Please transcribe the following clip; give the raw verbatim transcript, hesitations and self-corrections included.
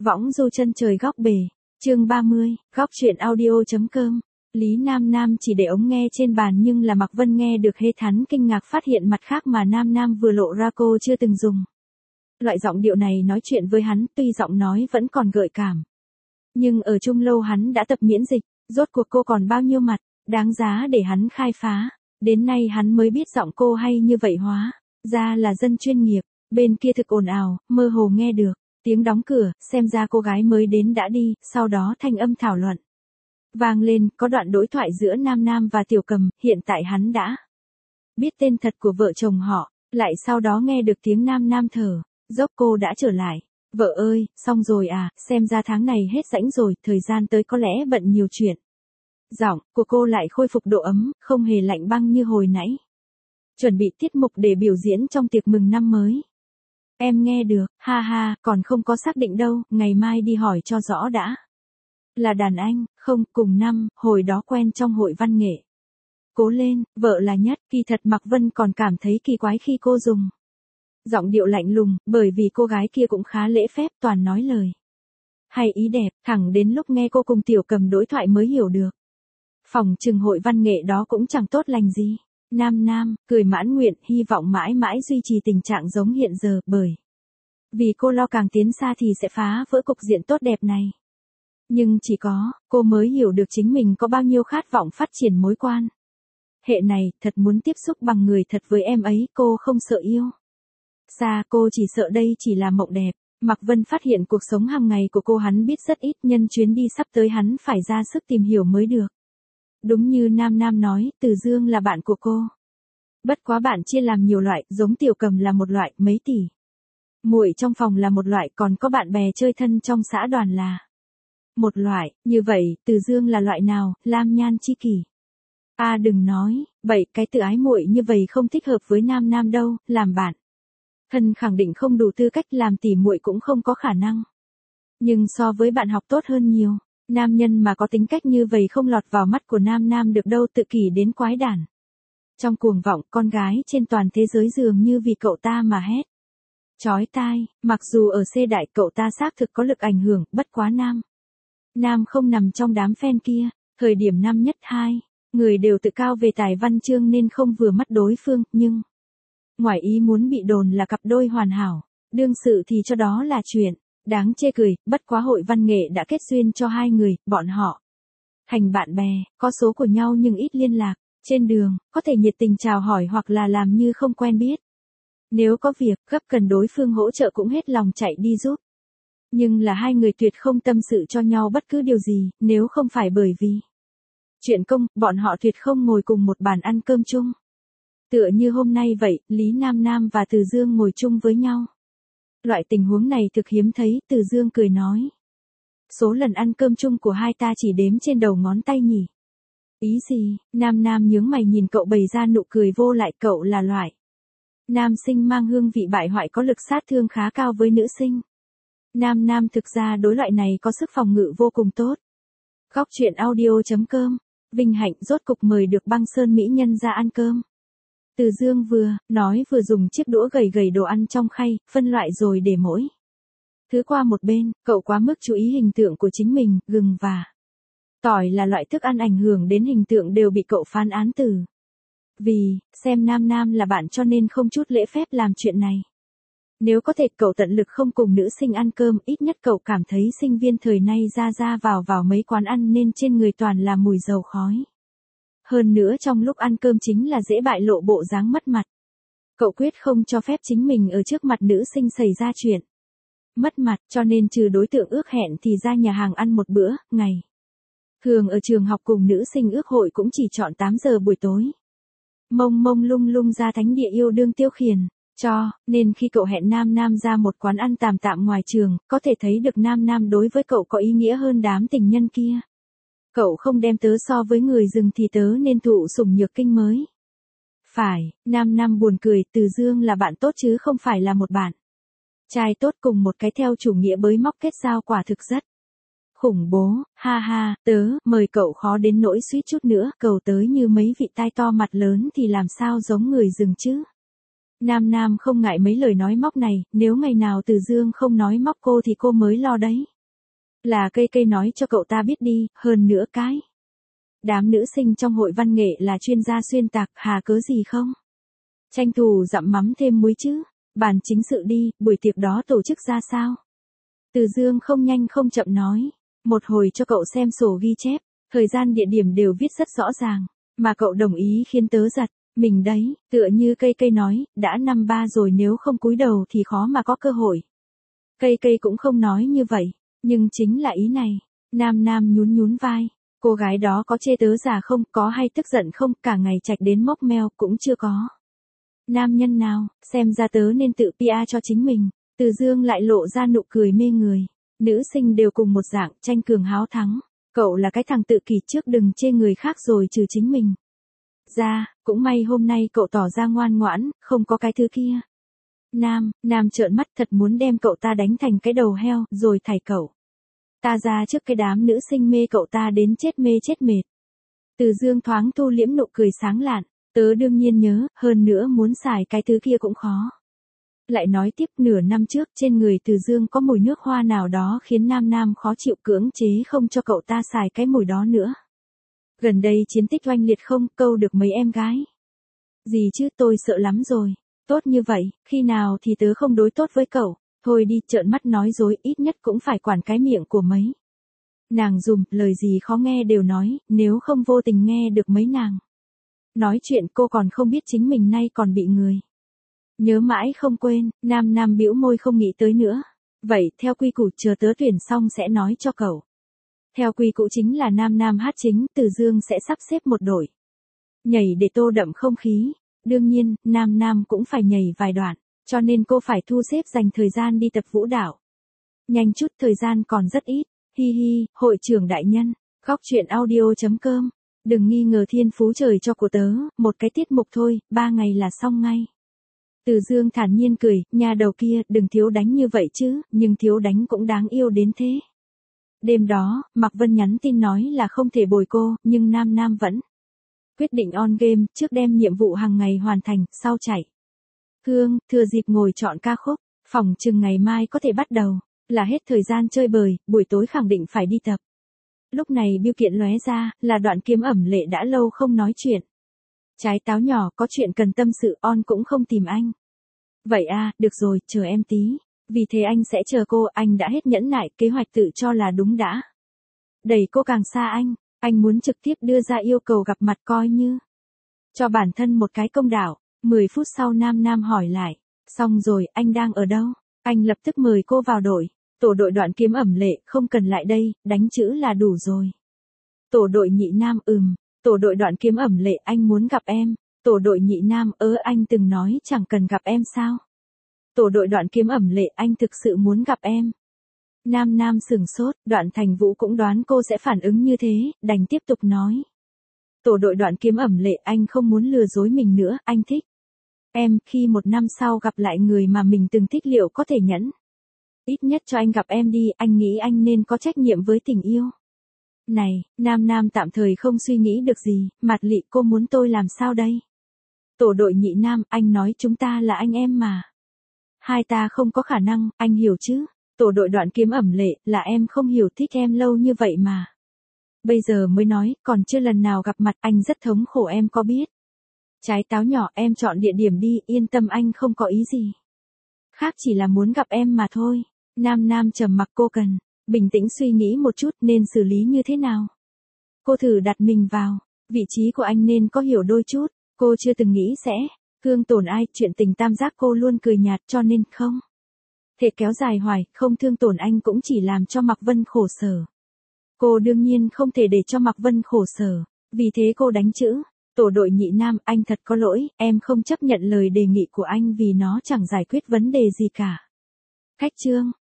Võng du chân trời góc bể, chương ba mươi, góc truyện audio.com. Lý Nam Nam chỉ để ống nghe trên bàn nhưng là Mạc Vân nghe được hê thán kinh ngạc phát hiện mặt khác mà Nam Nam vừa lộ ra cô chưa từng dùng. Loại giọng điệu này nói chuyện với hắn tuy giọng nói vẫn còn gợi cảm. Nhưng ở chung lâu hắn đã tập miễn dịch, rốt cuộc cô còn bao nhiêu mặt, đáng giá để hắn khai phá. Đến nay hắn mới biết giọng cô hay như vậy hóa, ra là dân chuyên nghiệp, bên kia thực ồn ào, mơ hồ nghe được. Tiếng đóng cửa, xem ra cô gái mới đến đã đi, sau đó thanh âm thảo luận. Vang lên, có đoạn đối thoại giữa Nam Nam và Tiểu Cầm, hiện tại hắn đã biết tên thật của vợ chồng họ, lại sau đó nghe được tiếng Nam Nam thở, dốc cô đã trở lại. Vợ ơi, xong rồi à, xem ra tháng này hết rãnh rồi, thời gian tới có lẽ bận nhiều chuyện. Giọng của cô lại khôi phục độ ấm, không hề lạnh băng như hồi nãy. Chuẩn bị tiết mục để biểu diễn trong tiệc mừng năm mới. Em nghe được, ha ha, còn không có xác định đâu, ngày mai đi hỏi cho rõ đã. Là đàn anh, không, cùng năm, hồi đó quen trong hội văn nghệ. Cố lên, vợ là nhất, kỳ thật Mạc Vân còn cảm thấy kỳ quái khi cô dùng giọng điệu lạnh lùng, bởi vì cô gái kia cũng khá lễ phép, toàn nói lời hay ý đẹp, thẳng đến lúc nghe cô cùng Tiểu Cầm đối thoại mới hiểu được. Phòng trừng hội văn nghệ đó cũng chẳng tốt lành gì. Nam Nam, cười mãn nguyện, hy vọng mãi mãi duy trì tình trạng giống hiện giờ, bởi vì cô lo càng tiến xa thì sẽ phá vỡ cục diện tốt đẹp này. Nhưng chỉ có, cô mới hiểu được chính mình có bao nhiêu khát vọng phát triển mối quan hệ này, thật muốn tiếp xúc bằng người thật với em ấy, cô không sợ yêu xa, cô chỉ sợ đây chỉ là mộng đẹp. Mạc Vân phát hiện cuộc sống hàng ngày của cô hắn biết rất ít, nhân chuyến đi sắp tới hắn phải ra sức tìm hiểu mới được. Đúng như Nam Nam nói, Từ Dương là bạn của cô. Bất quá bạn chia làm nhiều loại, giống Tiểu Cầm là một loại, mấy tỷ muội trong phòng là một loại, còn có bạn bè chơi thân trong xã đoàn là một loại. Như vậy, Từ Dương là loại nào? Lam nhan chi kỷ. À đừng nói, vậy cái tự ái muội như vậy không thích hợp với Nam Nam đâu, làm bạn thân khẳng định không đủ tư cách, làm tỉ muội cũng không có khả năng. Nhưng so với bạn học tốt hơn nhiều. Nam nhân mà có tính cách như vậy không lọt vào mắt của Nam Nam được đâu, tự kỷ đến quái đản. Trong cuồng vọng, con gái trên toàn thế giới dường như vì cậu ta mà hét chói tai, mặc dù ở C đại cậu ta xác thực có lực ảnh hưởng, bất quá Nam Nam không nằm trong đám fan kia. Thời điểm năm nhất hai, người đều tự cao về tài văn chương nên không vừa mắt đối phương, nhưng ngoài ý muốn bị đồn là cặp đôi hoàn hảo, đương sự thì cho đó là chuyện đáng chê cười. Bất quá hội văn nghệ đã kết duyên cho hai người, bọn họ thành bạn bè, có số của nhau nhưng ít liên lạc. Trên đường, có thể nhiệt tình chào hỏi hoặc là làm như không quen biết. Nếu có việc gấp cần đối phương hỗ trợ cũng hết lòng chạy đi giúp. Nhưng là hai người tuyệt không tâm sự cho nhau bất cứ điều gì, nếu không phải bởi vì chuyện công, bọn họ tuyệt không ngồi cùng một bàn ăn cơm chung. Tựa như hôm nay vậy, Lý Nam Nam và Từ Dương ngồi chung với nhau. Loại tình huống này thực hiếm thấy, Từ Dương cười nói. Số lần ăn cơm chung của hai ta chỉ đếm trên đầu ngón tay nhỉ. Ý gì? Nam Nam nhướng mày nhìn cậu bày ra nụ cười vô lại, cậu là loại nam sinh mang hương vị bại hoại có lực sát thương khá cao với nữ sinh. Nam Nam thực ra đối loại này có sức phòng ngự vô cùng tốt. Góc truyện audio.com, vinh hạnh rốt cục mời được Băng Sơn mỹ nhân ra ăn cơm. Từ Dương vừa nói vừa dùng chiếc đũa gầy gầy đồ ăn trong khay, phân loại rồi để mỗi thứ qua một bên. Cậu quá mức chú ý hình tượng của chính mình, gừng và tỏi là loại thức ăn ảnh hưởng đến hình tượng đều bị cậu phán án từ vì xem Nam Nam là bạn cho nên không chút lễ phép làm chuyện này. Nếu có thể cậu tận lực không cùng nữ sinh ăn cơm, ít nhất cậu cảm thấy sinh viên thời nay ra ra vào vào mấy quán ăn nên trên người toàn là mùi dầu khói. Hơn nữa trong lúc ăn cơm chính là dễ bại lộ bộ dáng mất mặt. Cậu quyết không cho phép chính mình ở trước mặt nữ sinh xảy ra chuyện mất mặt, cho nên trừ đối tượng ước hẹn thì ra nhà hàng ăn một bữa, ngày thường ở trường học cùng nữ sinh ước hội cũng chỉ chọn tám giờ buổi tối. Mông mông lung lung ra thánh địa yêu đương tiêu khiển cho, nên khi cậu hẹn Nam Nam ra một quán ăn tạm tạm ngoài trường, có thể thấy được Nam Nam đối với cậu có ý nghĩa hơn đám tình nhân kia. Cậu không đem tớ so với người rừng thì tớ nên thụ sủng nhược kinh mới phải. Nam Nam buồn cười, Từ Dương là bạn tốt chứ không phải là một bạn trai tốt cùng một cái theo chủ nghĩa bới móc kết giao, quả thực rất khủng bố. Ha ha, tớ mời cậu khó đến nỗi suýt chút nữa cầu tới như mấy vị tai to mặt lớn thì làm sao giống người rừng chứ. Nam Nam không ngại mấy lời nói móc này, nếu ngày nào Từ Dương không nói móc cô thì cô mới lo đấy. Là cây cây nói cho cậu ta biết đi, hơn nữa cái. Đám nữ sinh trong hội văn nghệ là chuyên gia xuyên tạc, hà cớ gì không? Tranh thủ dặm mắm thêm muối chứ, bàn chính sự đi, buổi tiệc đó tổ chức ra sao? Từ Dương không nhanh không chậm nói, một hồi cho cậu xem sổ ghi chép, thời gian địa điểm đều viết rất rõ ràng, mà cậu đồng ý khiến tớ giật, mình đấy, tựa như cây cây nói, đã năm ba rồi nếu không cúi đầu thì khó mà có cơ hội. Cây cây cũng không nói như vậy, nhưng chính là ý này, Nam Nam nhún nhún vai, cô gái đó có chê tớ già không, có hay tức giận không, cả ngày chạch đến móc meo cũng chưa có. Nam nhân nào, xem ra tớ nên tự pê e cho chính mình. Từ Dương lại lộ ra nụ cười mê người. Nữ sinh đều cùng một dạng, tranh cường háo thắng. Cậu là cái thằng tự kỷ trước đừng chê người khác rồi trừ chính mình. Ra, cũng may hôm nay cậu tỏ ra ngoan ngoãn, không có cái thứ kia. Nam, Nam trợn mắt thật muốn đem cậu ta đánh thành cái đầu heo, rồi thảy cậu ta ra trước cái đám nữ sinh mê cậu ta đến chết mê chết mệt. Từ Dương thoáng thu liễm nụ cười sáng lạn. Tớ đương nhiên nhớ, hơn nữa muốn xài cái thứ kia cũng khó. Lại nói tiếp nửa năm trước trên người Từ Dương có mùi nước hoa nào đó khiến Nam Nam khó chịu cưỡng chế không cho cậu ta xài cái mùi đó nữa. Gần đây chiến tích oanh liệt không câu được mấy em gái. Gì chứ tôi sợ lắm rồi. Tốt như vậy, khi nào thì tớ không đối tốt với cậu. Thôi đi trợn mắt nói dối ít nhất cũng phải quản cái miệng của mấy. Nàng dùm, lời gì khó nghe đều nói, nếu không vô tình nghe được mấy nàng. Nói chuyện cô còn không biết chính mình nay còn bị người. Nhớ mãi không quên, Nam Nam bĩu môi không nghĩ tới nữa. Vậy, theo quy củ chờ tớ tuyển xong sẽ nói cho cậu. Theo quy củ chính là Nam Nam hát chính, Từ Dương sẽ sắp xếp một đội. Nhảy để tô đậm không khí. Đương nhiên, Nam Nam cũng phải nhảy vài đoạn, cho nên cô phải thu xếp dành thời gian đi tập vũ đạo. Nhanh chút thời gian còn rất ít. Hi hi, hội trưởng đại nhân, góc truyện audio chấm com. Đừng nghi ngờ thiên phú trời cho của tớ, một cái tiết mục thôi, ba ngày là xong ngay. Từ Dương thản nhiên cười, nhà đầu kia, đừng thiếu đánh như vậy chứ, nhưng thiếu đánh cũng đáng yêu đến thế. Đêm đó, Mạc Vân nhắn tin nói là không thể bồi cô, nhưng Nam Nam vẫn quyết định on game, trước đem nhiệm vụ hàng ngày hoàn thành, sau chạy. Hương, thừa dịp ngồi chọn ca khúc, phỏng chừng ngày mai có thể bắt đầu, là hết thời gian chơi bời, buổi tối khẳng định phải đi tập. Lúc này bưu kiện lóe ra, là Đoạn Kiếm ẩm lệ đã lâu không nói chuyện. Trái táo nhỏ có chuyện cần tâm sự on cũng không tìm anh. Vậy à, được rồi, chờ em tí. Vì thế anh sẽ chờ cô, anh đã hết nhẫn nại, kế hoạch tự cho là đúng đã. Đẩy cô càng xa anh, anh muốn trực tiếp đưa ra yêu cầu gặp mặt coi như. Cho bản thân một cái công đạo, mười phút sau Nam Nam hỏi lại. Xong rồi, anh đang ở đâu? Anh lập tức mời cô vào đội. Tổ đội Đoạn Kiếm ẩm lệ, không cần lại đây, đánh chữ là đủ rồi. Tổ đội Nhị Nam ừm, tổ đội Đoạn Kiếm ẩm lệ anh muốn gặp em. Tổ đội Nhị Nam ớ anh từng nói chẳng cần gặp em sao. Tổ đội Đoạn Kiếm ẩm lệ anh thực sự muốn gặp em. Nam Nam sừng sốt, Đoạn Thành Vũ cũng đoán cô sẽ phản ứng như thế, đành tiếp tục nói. Tổ đội Đoạn Kiếm ẩm lệ anh không muốn lừa dối mình nữa, anh thích em, khi một năm sau gặp lại người mà mình từng thích liệu có thể nhẫn. Ít nhất cho anh gặp em đi, anh nghĩ anh nên có trách nhiệm với tình yêu. Này, Nam Nam tạm thời không suy nghĩ được gì, Mạt Lị cô muốn tôi làm sao đây? Tổ đội Nhị Nam, anh nói chúng ta là anh em mà. Hai ta không có khả năng, anh hiểu chứ? Tổ đội Đoạn Kiếm ẩm lệ, là em không hiểu thích em lâu như vậy mà. Bây giờ mới nói, còn chưa lần nào gặp mặt, anh rất thống khổ em có biết. Trái táo nhỏ em chọn địa điểm đi, yên tâm anh không có ý gì. Khác chỉ là muốn gặp em mà thôi. Nam Nam trầm mặc cô cần bình tĩnh suy nghĩ một chút nên xử lý như thế nào. Cô thử đặt mình vào vị trí của anh nên có hiểu đôi chút. Cô chưa từng nghĩ sẽ thương tổn ai, chuyện tình tam giác cô luôn cười nhạt cho nên không thể kéo dài hoài, không thương tổn anh cũng chỉ làm cho Mạc Vân khổ sở. Cô đương nhiên không thể để cho Mạc Vân khổ sở, vì thế cô đánh chữ. Tổ đội Nhị Nam, anh thật có lỗi, em không chấp nhận lời đề nghị của anh vì nó chẳng giải quyết vấn đề gì cả. Khách chương